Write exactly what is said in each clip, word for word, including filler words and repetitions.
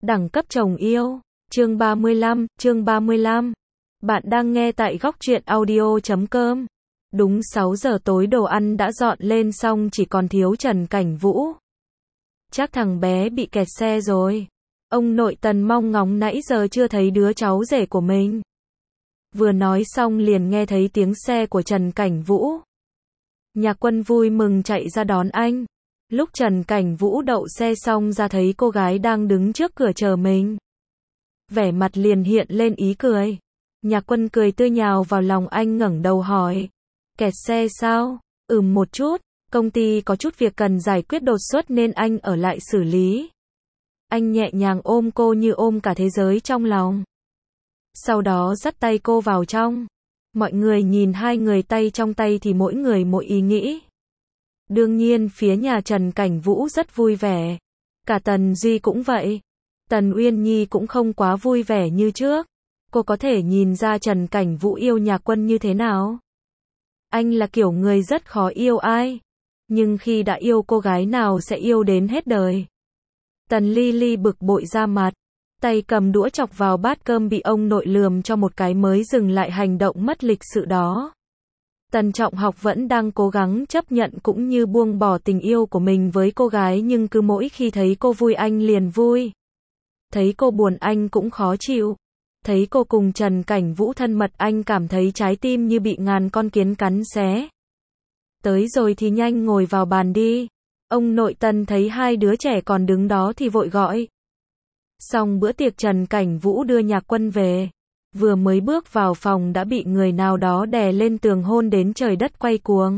Đẳng cấp chồng yêu. Chương ba mươi lăm, chương ba mươi lăm. Bạn đang nghe tại góc truyện audio chấm com. Đúng sáu giờ tối đồ ăn đã dọn lên xong chỉ còn thiếu Trần Cảnh Vũ. Chắc thằng bé bị kẹt xe rồi. Ông nội Tần mong ngóng nãy giờ chưa thấy đứa cháu rể của mình. Vừa nói xong liền nghe thấy tiếng xe của Trần Cảnh Vũ. Nhạc Quân vui mừng chạy ra đón anh. Lúc Trần Cảnh Vũ đậu xe xong ra thấy cô gái đang đứng trước cửa chờ mình. Vẻ mặt liền hiện lên ý cười. Nhạc Quân cười tươi nhào vào lòng anh, ngẩng đầu hỏi. Kẹt xe sao? Ừm một chút, công ty có chút việc cần giải quyết đột xuất nên anh ở lại xử lý. Anh nhẹ nhàng ôm cô như ôm cả thế giới trong lòng. Sau đó dắt tay cô vào trong. Mọi người nhìn hai người tay trong tay thì mỗi người mỗi ý nghĩ. Đương nhiên phía nhà Trần Cảnh Vũ rất vui vẻ. Cả Tần Duy cũng vậy. Tần Uyên Nhi cũng không quá vui vẻ như trước. Cô có thể nhìn ra Trần Cảnh Vũ yêu Nhạc Quân như thế nào. Anh là kiểu người rất khó yêu ai. Nhưng khi đã yêu cô gái nào sẽ yêu đến hết đời. Tần Ly Ly bực bội ra mặt. Tay cầm đũa chọc vào bát cơm bị ông nội lườm cho một cái mới dừng lại hành động mất lịch sự đó. Tần Trọng Học vẫn đang cố gắng chấp nhận cũng như buông bỏ tình yêu của mình với cô gái, nhưng cứ mỗi khi thấy cô vui anh liền vui. Thấy cô buồn anh cũng khó chịu. Thấy cô cùng Trần Cảnh Vũ thân mật anh cảm thấy trái tim như bị ngàn con kiến cắn xé. Tới rồi thì nhanh ngồi vào bàn đi. Ông nội Tần thấy hai đứa trẻ còn đứng đó thì vội gọi. Xong bữa tiệc Trần Cảnh Vũ đưa Nhạc Quân về. Vừa mới bước vào phòng đã bị người nào đó đè lên tường hôn đến trời đất quay cuồng.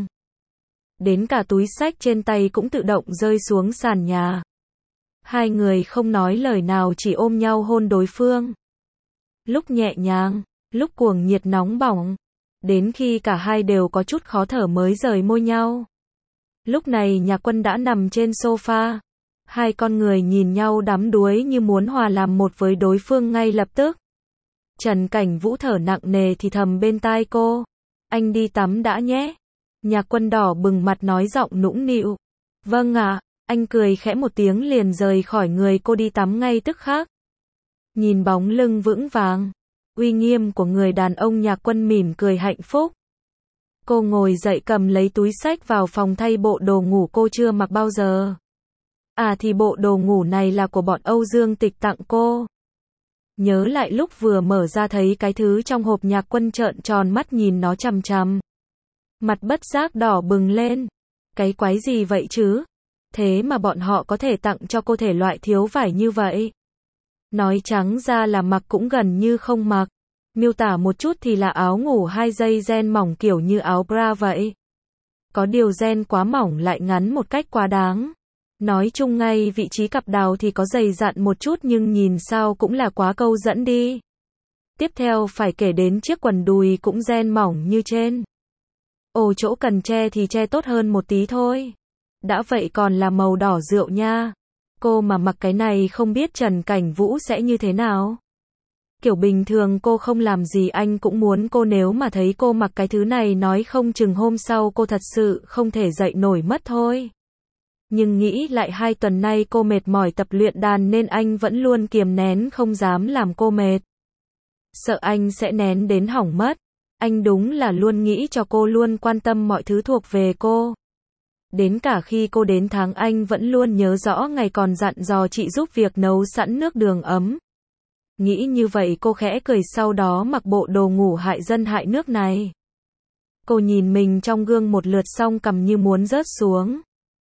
Đến cả túi xách trên tay cũng tự động rơi xuống sàn nhà. Hai người không nói lời nào chỉ ôm nhau hôn đối phương. Lúc nhẹ nhàng, lúc cuồng nhiệt nóng bỏng. Đến khi cả hai đều có chút khó thở mới rời môi nhau. Lúc này Nhạc Quân đã nằm trên sofa. Hai con người nhìn nhau đắm đuối như muốn hòa làm một với đối phương ngay lập tức. Trần Cảnh Vũ thở nặng nề thì thầm bên tai cô. Anh đi tắm đã nhé. Nhạc Quân đỏ bừng mặt nói giọng nũng nịu. Vâng ạ. Anh cười khẽ một tiếng liền rời khỏi người cô đi tắm ngay tức khắc. Nhìn bóng lưng vững vàng, uy nghiêm của người đàn ông, Nhạc Quân mỉm cười hạnh phúc. Cô ngồi dậy cầm lấy túi xách vào phòng thay bộ đồ ngủ cô chưa mặc bao giờ. À thì bộ đồ ngủ này là của bọn Âu Dương Tịch tặng cô. Nhớ lại lúc vừa mở ra thấy cái thứ trong hộp, Nhạc Quân trợn tròn mắt nhìn nó chằm chằm. Mặt bất giác đỏ bừng lên. Cái quái gì vậy chứ? Thế mà bọn họ có thể tặng cho cô thể loại thiếu vải như vậy. Nói trắng ra là mặc cũng gần như không mặc. Miêu tả một chút thì là áo ngủ hai dây ren mỏng kiểu như áo bra vậy. Có điều ren quá mỏng lại ngắn một cách quá đáng. Nói chung ngay vị trí cặp đào thì có dày dặn một chút nhưng nhìn sao cũng là quá câu dẫn đi. Tiếp theo phải kể đến chiếc quần đùi cũng ren mỏng như trên. Ồ, chỗ cần che thì che tốt hơn một tí thôi. Đã vậy còn là màu đỏ rượu nha. Cô mà mặc cái này không biết Trần Cảnh Vũ sẽ như thế nào. Kiểu bình thường cô không làm gì anh cũng muốn cô, nếu mà thấy cô mặc cái thứ này nói không chừng hôm sau cô thật sự không thể dậy nổi mất thôi. Nhưng nghĩ lại hai tuần nay cô mệt mỏi tập luyện đàn nên anh vẫn luôn kiềm nén không dám làm cô mệt. Sợ anh sẽ nén đến hỏng mất. Anh đúng là luôn nghĩ cho cô, luôn quan tâm mọi thứ thuộc về cô. Đến cả khi cô đến tháng anh vẫn luôn nhớ rõ ngày còn dặn dò chị giúp việc nấu sẵn nước đường ấm. Nghĩ như vậy cô khẽ cười, sau đó mặc bộ đồ ngủ hại dân hại nước này. Cô nhìn mình trong gương một lượt xong cằm như muốn rớt xuống.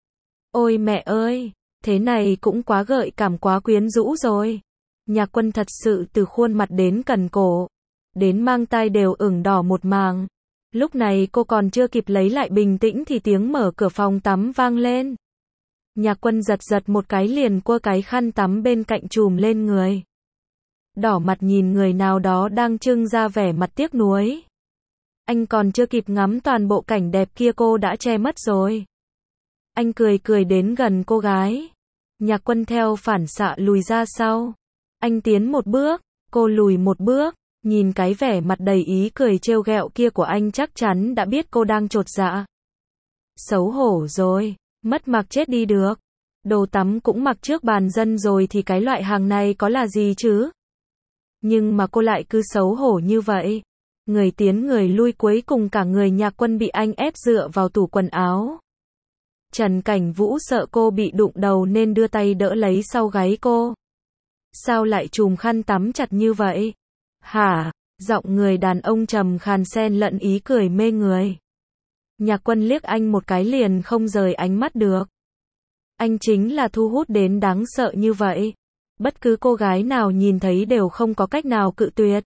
Ôi mẹ ơi, thế này cũng quá gợi cảm, quá quyến rũ rồi. Nhạc Quân thật sự từ khuôn mặt đến cần cổ, đến mang tai đều ửng đỏ một màng. Lúc này cô còn chưa kịp lấy lại bình tĩnh thì tiếng mở cửa phòng tắm vang lên. Nhạc Quân giật giật một cái liền quơ cái khăn tắm bên cạnh trùm lên người. Đỏ mặt nhìn người nào đó đang trưng ra vẻ mặt tiếc nuối. Anh còn chưa kịp ngắm toàn bộ cảnh đẹp kia cô đã che mất rồi. Anh cười cười đến gần cô gái. Nhạc Quân theo phản xạ lùi ra sau. Anh tiến một bước, cô lùi một bước. Nhìn cái vẻ mặt đầy ý cười trêu ghẹo kia của anh chắc chắn đã biết cô đang chột dạ. Xấu hổ rồi, mất mặt chết đi được. Đồ tắm cũng mặc trước bàn dân rồi thì cái loại hàng này có là gì chứ? Nhưng mà cô lại cứ xấu hổ như vậy. Người tiến người lui, cuối cùng cả người Nhạc Quân bị anh ép dựa vào tủ quần áo. Trần Cảnh Vũ sợ cô bị đụng đầu nên đưa tay đỡ lấy sau gáy cô. Sao lại chùm khăn tắm chặt như vậy? Hả? Giọng người đàn ông trầm khàn xen lẫn ý cười mê người. Nhạc Quân liếc anh một cái liền không rời ánh mắt được. Anh chính là thu hút đến đáng sợ như vậy. Bất cứ cô gái nào nhìn thấy đều không có cách nào cự tuyệt.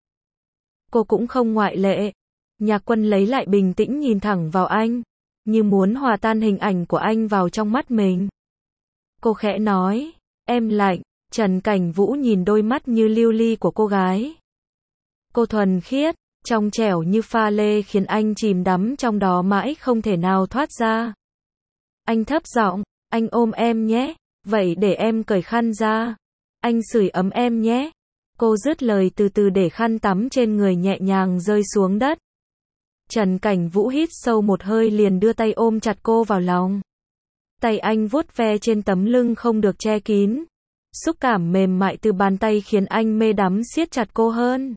Cô cũng không ngoại lệ. Nhạc Quân lấy lại bình tĩnh nhìn thẳng vào anh, như muốn hòa tan hình ảnh của anh vào trong mắt mình. Cô khẽ nói, em lạnh. Trần Cảnh Vũ nhìn đôi mắt như lưu ly của cô gái. Cô thuần khiết, trong trẻo như pha lê khiến anh chìm đắm trong đó mãi không thể nào thoát ra. Anh thấp giọng, anh ôm em nhé, vậy để em cởi khăn ra. Anh sưởi ấm em nhé. Cô dứt lời từ từ để khăn tắm trên người nhẹ nhàng rơi xuống đất. Trần Cảnh Vũ hít sâu một hơi liền đưa tay ôm chặt cô vào lòng. Tay anh vuốt ve trên tấm lưng không được che kín. Xúc cảm mềm mại từ bàn tay khiến anh mê đắm siết chặt cô hơn.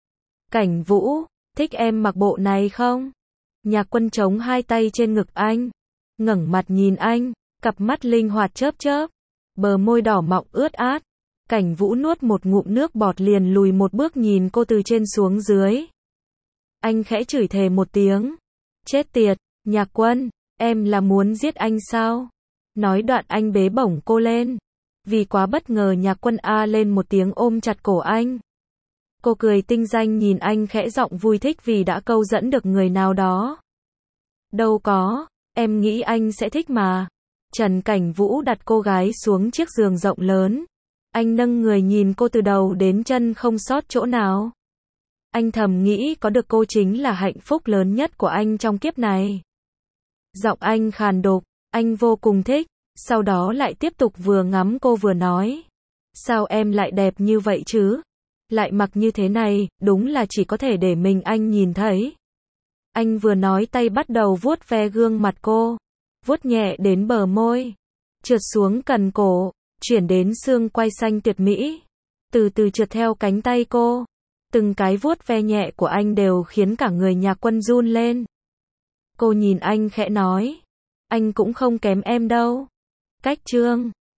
Cảnh Vũ, thích em mặc bộ này không? Nhạc Quân chống hai tay trên ngực anh, ngẩng mặt nhìn anh, cặp mắt linh hoạt chớp chớp, bờ môi đỏ mọng ướt át. Cảnh Vũ nuốt một ngụm nước bọt liền lùi một bước nhìn cô từ trên xuống dưới. Anh khẽ chửi thề một tiếng. Chết tiệt, Nhạc Quân, em là muốn giết anh sao? Nói đoạn anh bế bổng cô lên. Vì quá bất ngờ Nhạc Quân a lên một tiếng ôm chặt cổ anh. Cô cười tinh danh nhìn anh khẽ giọng vui thích vì đã câu dẫn được người nào đó. Đâu có, em nghĩ anh sẽ thích mà. Trần Cảnh Vũ đặt cô gái xuống chiếc giường rộng lớn. Anh nâng người nhìn cô từ đầu đến chân không sót chỗ nào. Anh thầm nghĩ có được cô chính là hạnh phúc lớn nhất của anh trong kiếp này. Giọng anh khàn đục, anh vô cùng thích. Sau đó lại tiếp tục vừa ngắm cô vừa nói. Sao em lại đẹp như vậy chứ? Lại mặc như thế này, đúng là chỉ có thể để mình anh nhìn thấy. Anh vừa nói tay bắt đầu vuốt ve gương mặt cô. Vuốt nhẹ đến bờ môi. Trượt xuống cần cổ. Chuyển đến xương quai xanh tuyệt mỹ. Từ từ trượt theo cánh tay cô. Từng cái vuốt ve nhẹ của anh đều khiến cả người Nhạc Quân run lên. Cô nhìn anh khẽ nói. Anh cũng không kém em đâu. Cách chương